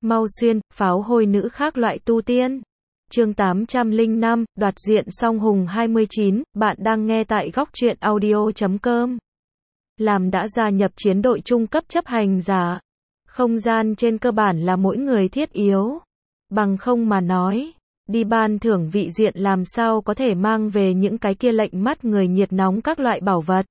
Mau xuyên, pháo hôi nữ khác loại tu tiên. Chương 805, đoạt diện song hùng 29, bạn đang nghe tại góc truyện audio.com. Làm đã gia nhập chiến đội trung cấp chấp hành giả. Không gian trên cơ bản là mỗi người thiết yếu. Bằng không mà nói, đi ban thưởng vị diện làm sao có thể mang về những cái kia lệnh mắt người nhiệt nóng các loại bảo vật.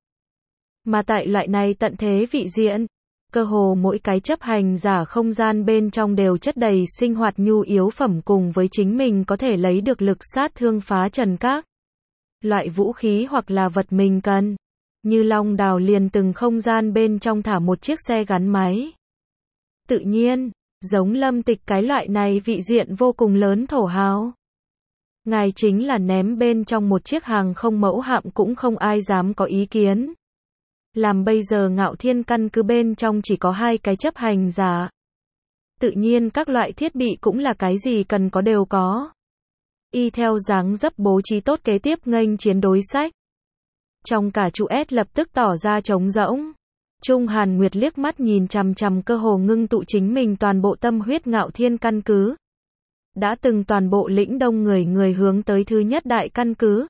Mà tại loại này tận thế vị diện, cơ hồ mỗi cái chấp hành giả không gian bên trong đều chất đầy sinh hoạt nhu yếu phẩm cùng với chính mình có thể lấy được lực sát thương phá trần các loại vũ khí hoặc là vật mình cần. Như Long Đào liền từng không gian bên trong thả một chiếc xe gắn máy. Tự nhiên, giống Lâm Tịch cái loại này vị diện vô cùng lớn thổ hào. Ngài chính là ném bên trong một chiếc hàng không mẫu hạm cũng không ai dám có ý kiến. Làm bây giờ Ngạo Thiên căn cứ bên trong chỉ có 2 cái chấp hành giả. Tự nhiên các loại thiết bị cũng là cái gì cần có đều có. Y theo dáng dấp bố trí tốt kế tiếp nghênh chiến đối sách. Trong cả trụ S lập tức tỏ ra trống rỗng. Trung Hàn Nguyệt liếc mắt nhìn chằm chằm cơ hồ ngưng tụ chính mình toàn bộ tâm huyết Ngạo Thiên căn cứ. Đã từng toàn bộ lĩnh đông người hướng tới thứ nhất đại căn cứ.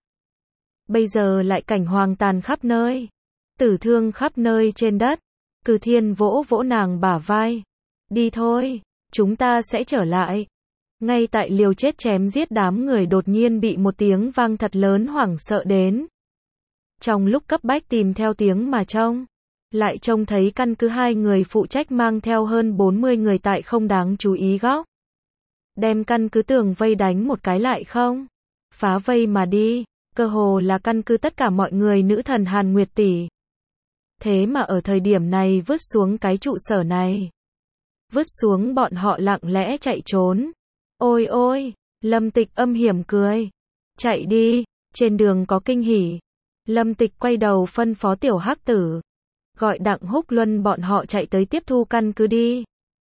Bây giờ lại cảnh hoàng tàn khắp nơi. Tử thương khắp nơi trên đất. Cử Thiên vỗ vỗ nàng bả vai. Đi thôi, chúng ta sẽ trở lại. Ngay tại liều chết chém giết đám người đột nhiên bị một tiếng vang thật lớn hoảng sợ đến. Trong lúc cấp bách tìm theo tiếng mà trông, lại trông thấy căn cứ 2 người phụ trách mang theo hơn 40 người tại không đáng chú ý góc. Đem căn cứ tường vây đánh một cái lại không? Phá vây mà đi, cơ hồ là căn cứ tất cả mọi người nữ thần Hàn Nguyệt tỷ. Thế mà ở thời điểm này vứt xuống cái trụ sở này. Vứt xuống bọn họ lặng lẽ chạy trốn. Ôi ôi, Lâm Tịch âm hiểm cười. Chạy đi, trên đường có kinh hỉ. Lâm Tịch quay đầu phân phó tiểu hắc tử. Gọi Đặng Húc Luân bọn họ chạy tới tiếp thu căn cứ đi.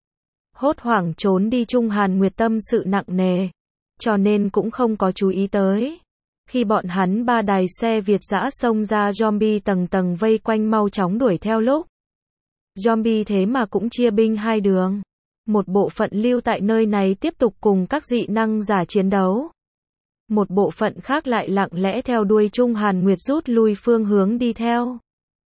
Hốt hoảng trốn đi Trung Hàn Nguyệt tâm sự nặng nề. Cho nên cũng không có chú ý tới. Khi bọn hắn 3 đài xe Việt dã xông ra zombie tầng tầng vây quanh mau chóng đuổi theo lúc. Zombie thế mà cũng chia binh 2 đường. Một bộ phận lưu tại nơi này tiếp tục cùng các dị năng giả chiến đấu. Một bộ phận khác lại lặng lẽ theo đuôi Trung Hàn Nguyệt rút lui phương hướng đi theo.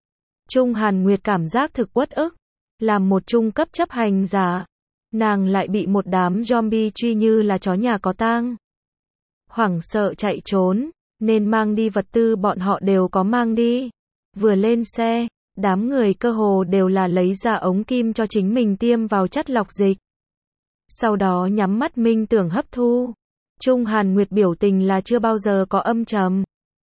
Trung Hàn Nguyệt cảm giác thực uất ức. Làm một trung cấp chấp hành giả. Nàng lại bị một đám zombie truy như là chó nhà có tang. Hoảng sợ chạy trốn, nên mang đi vật tư bọn họ đều có mang đi. Vừa lên xe, đám người cơ hồ đều là lấy ra ống kim cho chính mình tiêm vào chất lọc dịch. Sau đó nhắm mắt minh tưởng hấp thu. Trung Hàn Nguyệt biểu tình là chưa bao giờ có âm trầm.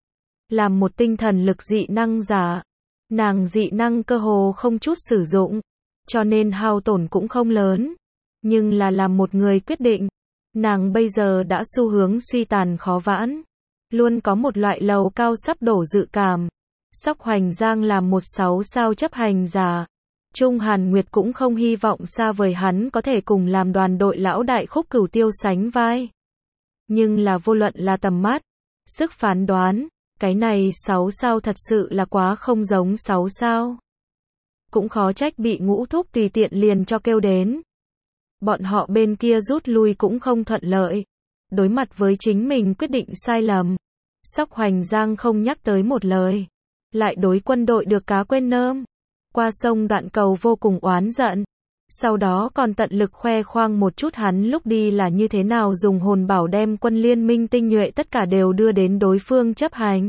Làm một tinh thần lực dị năng giả, nàng dị năng cơ hồ không chút sử dụng, cho nên hao tổn cũng không lớn. Nhưng là làm một người quyết định, nàng bây giờ đã xu hướng suy tàn khó vãn. Luôn có một loại lầu cao sắp đổ dự cảm. Sóc Hoành Giang làm một 6 sao chấp hành giả. Trung Hàn Nguyệt cũng không hy vọng xa vời hắn có thể cùng làm đoàn đội lão đại Khúc Cửu Tiêu sánh vai. Nhưng là vô luận là tầm mắt, sức phán đoán, cái này 6 sao thật sự là quá không giống 6 sao. Cũng khó trách bị Ngũ Thúc tùy tiện liền cho kêu đến. Bọn họ bên kia rút lui cũng không thuận lợi. Đối mặt với chính mình quyết định sai lầm. Sóc Hoành Giang không nhắc tới một lời. Lại đối quân đội được cá quên nơm. Qua sông Đoạn Cầu vô cùng oán giận. Sau đó còn tận lực khoe khoang một chút hắn lúc đi là như thế nào dùng hồn bảo đem quân liên minh tinh nhuệ tất cả đều đưa đến đối phương chấp hành.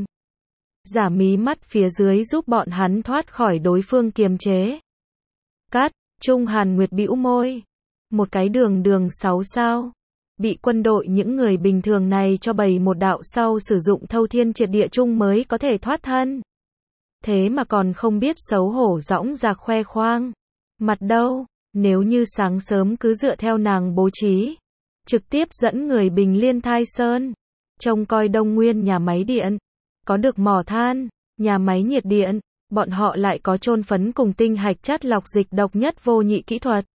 Giả mí mắt phía dưới giúp bọn hắn thoát khỏi đối phương kiềm chế. Cắt, Trung Hàn Nguyệt bĩu môi. Một cái đường 6 sao. Bị quân đội những người bình thường này cho bày một đạo sau sử dụng thâu thiên triệt địa chung mới có thể thoát thân. Thế mà còn không biết xấu hổ dõng dạc khoe khoang. Mặt đâu, nếu như sáng sớm cứ dựa theo nàng bố trí. Trực tiếp dẫn người Bình Liên Thai Sơn. Trông coi Đông Nguyên nhà máy điện. Có được mỏ than, nhà máy nhiệt điện. Bọn họ lại có chôn phấn cùng tinh hạch chất lọc dịch độc nhất vô nhị kỹ thuật.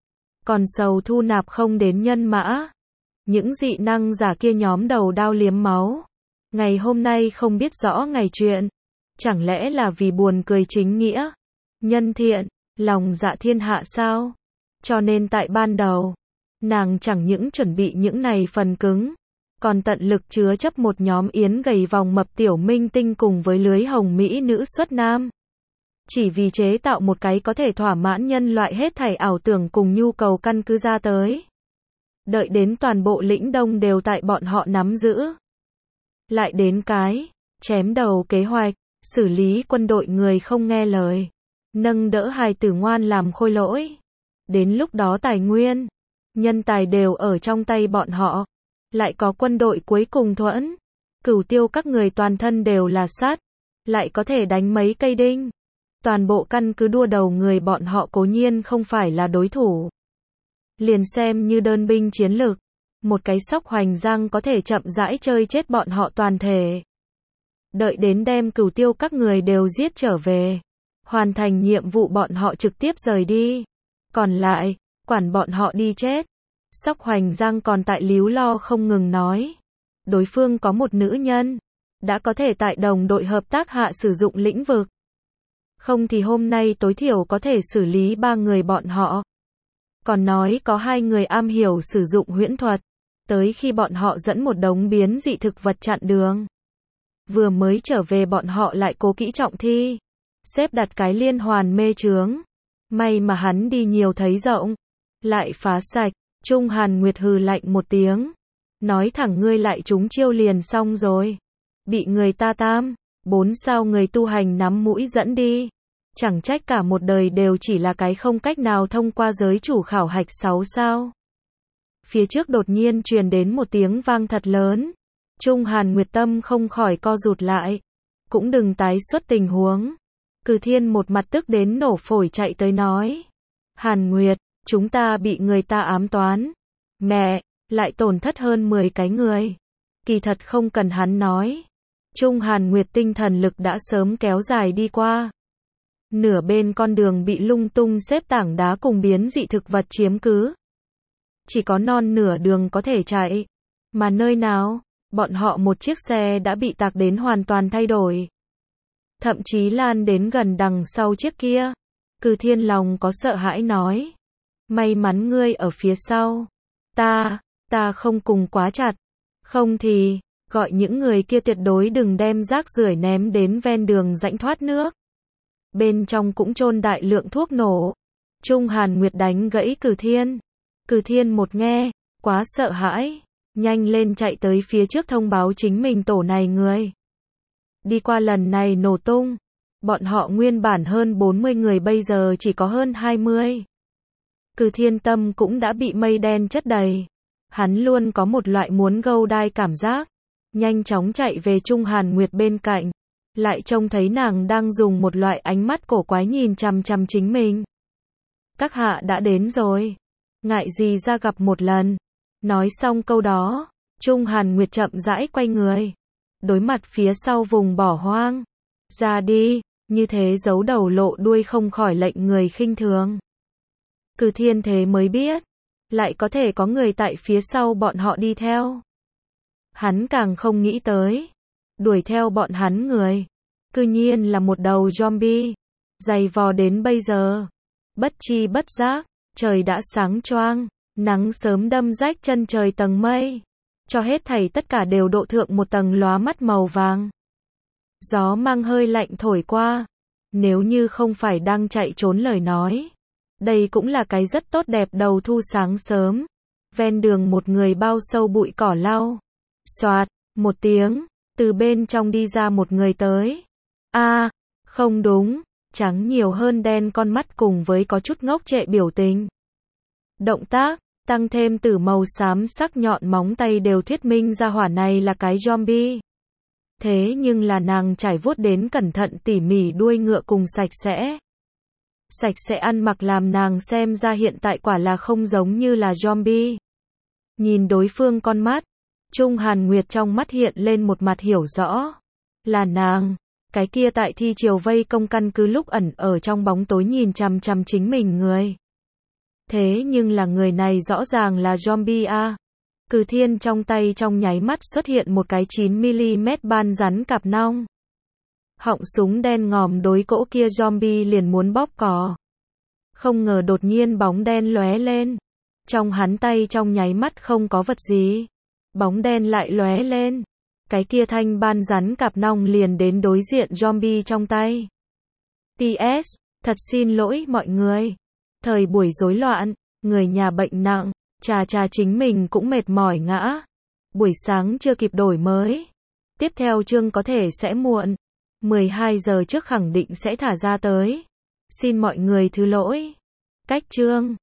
Còn sầu thu nạp không đến nhân mã. Những dị năng giả kia nhóm đầu đao liếm máu. Ngày hôm nay không biết rõ ngày chuyện. Chẳng lẽ là vì buồn cười chính nghĩa, nhân thiện, lòng dạ thiên hạ sao? Cho nên tại ban đầu, Nàng chẳng những chuẩn bị những này phần cứng, còn tận lực chứa chấp một nhóm yến gầy vòng mập tiểu minh tinh cùng với lưới hồng mỹ nữ xuất nam. Chỉ vì chế tạo một cái có thể thỏa mãn nhân loại hết thảy ảo tưởng cùng nhu cầu căn cứ ra tới. Đợi đến toàn bộ lĩnh đông đều tại bọn họ nắm giữ. Lại đến cái, chém đầu kế hoạch, xử lý quân đội người không nghe lời. Nâng đỡ hài tử ngoan làm khôi lỗi. Đến lúc đó tài nguyên, nhân tài đều ở trong tay bọn họ. Lại có quân đội cuối cùng thuẫn. Cửu tiêu các người toàn thân đều là sắt. Lại có thể đánh mấy cây đinh. Toàn bộ căn cứ đua đầu người bọn họ cố nhiên không phải là đối thủ. Liền xem như đơn binh chiến lược. Một cái sóc hoành giang có thể chậm rãi chơi chết bọn họ toàn thể. Đợi đến đem cửu tiêu các người đều giết trở về. Hoàn thành nhiệm vụ bọn họ trực tiếp rời đi. Còn lại, quản bọn họ đi chết. Sóc hoành giang còn tại líu lo không ngừng nói. Đối phương có một nữ nhân. Đã có thể tại đồng đội hợp tác hạ sử dụng lĩnh vực. Không thì hôm nay tối thiểu có thể xử lý 3 người bọn họ. Còn nói có 2 người am hiểu sử dụng huyễn thuật. Tới khi bọn họ dẫn một đống biến dị thực vật chặn đường. Vừa mới trở về bọn họ lại cố kỹ trọng thi. Xếp đặt cái liên hoàn mê chướng. May mà hắn đi nhiều thấy rộng. Lại phá sạch. Trung Hàn Nguyệt hừ lạnh một tiếng. Nói thẳng ngươi lại trúng chiêu liền xong rồi. Bị người ta 4 sao người tu hành nắm mũi dẫn đi. Chẳng trách cả một đời đều chỉ là cái không cách nào thông qua giới chủ khảo hạch 6 sao. Phía trước đột nhiên truyền đến một tiếng vang thật lớn. Trung Hàn Nguyệt tâm không khỏi co rụt lại. Cũng đừng tái xuất tình huống. Cử Thiên một mặt tức đến nổ phổi chạy tới nói. Hàn Nguyệt, chúng ta bị người ta ám toán. Mẹ, lại tổn thất hơn 10 cái người. Kỳ thật không cần hắn nói. Trung Hàn Nguyệt tinh thần lực đã sớm kéo dài đi qua. Nửa bên con đường bị lung tung xếp tảng đá cùng biến dị thực vật chiếm cứ. Chỉ có non nửa đường có thể chạy. Mà nơi nào, bọn họ một chiếc xe đã bị tạc đến hoàn toàn thay đổi. Thậm chí lan đến gần đằng sau chiếc kia. Cử Thiên lòng có sợ hãi nói. May mắn ngươi ở phía sau. Ta không cùng quá chặt. Không thì, gọi những người kia tuyệt đối đừng đem rác rưởi ném đến ven đường rãnh thoát nước. Bên trong cũng chôn đại lượng thuốc nổ. Trung Hàn Nguyệt đánh gãy Cử Thiên. Cử Thiên một nghe, quá sợ hãi. Nhanh lên chạy tới phía trước thông báo chính mình tổ này người. Đi qua lần này nổ tung. Bọn họ nguyên bản hơn 40 người bây giờ chỉ có hơn 20. Cử Thiên tâm cũng đã bị mây đen chất đầy. Hắn luôn có một loại muốn gâu đai cảm giác. Nhanh chóng chạy về Trung Hàn Nguyệt bên cạnh. Lại trông thấy nàng đang dùng một loại ánh mắt cổ quái nhìn chằm chằm chính mình. Các hạ đã đến rồi. Ngại gì ra gặp một lần. Nói xong câu đó, Trung Hàn Nguyệt chậm rãi quay người. Đối mặt phía sau vùng bỏ hoang. Ra đi, như thế giấu đầu lộ đuôi không khỏi lệnh người khinh thường. Cử Thiên thế mới biết. Lại có thể có người tại phía sau bọn họ đi theo. Hắn càng không nghĩ tới. Đuổi theo bọn hắn người. Cư nhiên là một đầu zombie. Dày vò đến bây giờ. Bất chi bất giác. Trời đã sáng choang. Nắng sớm đâm rách chân trời tầng mây. Cho hết thảy tất cả đều độ thượng một tầng lóa mắt màu vàng. Gió mang hơi lạnh thổi qua. Nếu như không phải đang chạy trốn lời nói. Đây cũng là cái rất tốt đẹp đầu thu sáng sớm. Ven đường một người bao sâu bụi cỏ lau. Xoạt, một tiếng. Từ bên trong đi ra một người tới. Không đúng. Trắng nhiều hơn đen con mắt cùng với có chút ngốc trệ biểu tình. Động tác, tăng thêm từ màu xám sắc nhọn móng tay đều thuyết minh ra hỏa này là cái zombie. Thế nhưng là nàng trải vuốt đến cẩn thận tỉ mỉ đuôi ngựa cùng sạch sẽ. Sạch sẽ ăn mặc làm nàng xem ra hiện tại quả là không giống như là zombie. Nhìn đối phương con mắt, Trung Hàn Nguyệt trong mắt hiện lên một mặt hiểu rõ. Là nàng, cái kia tại thi triều vây công căn cứ lúc ẩn ở trong bóng tối nhìn chằm chằm chính mình người. Thế nhưng là người này rõ ràng là zombie a. Cử Thiên trong tay trong nháy mắt xuất hiện một cái 9mm ban rắn cạp nong. Họng súng đen ngòm đối cỗ kia zombie liền muốn bóp cò. Không ngờ đột nhiên bóng đen lóe lên. Trong hắn tay trong nháy mắt không có vật gì. Bóng đen lại lóe lên. Cái kia thanh ban rắn cạp nòng liền đến đối diện zombie trong tay. PS, thật xin lỗi mọi người. Thời buổi rối loạn, người nhà bệnh nặng, trà chính mình cũng mệt mỏi ngã. Buổi sáng chưa kịp đổi mới. Tiếp theo chương có thể sẽ muộn. 12 giờ trước khẳng định sẽ thả ra tới. Xin mọi người thứ lỗi. Cách chương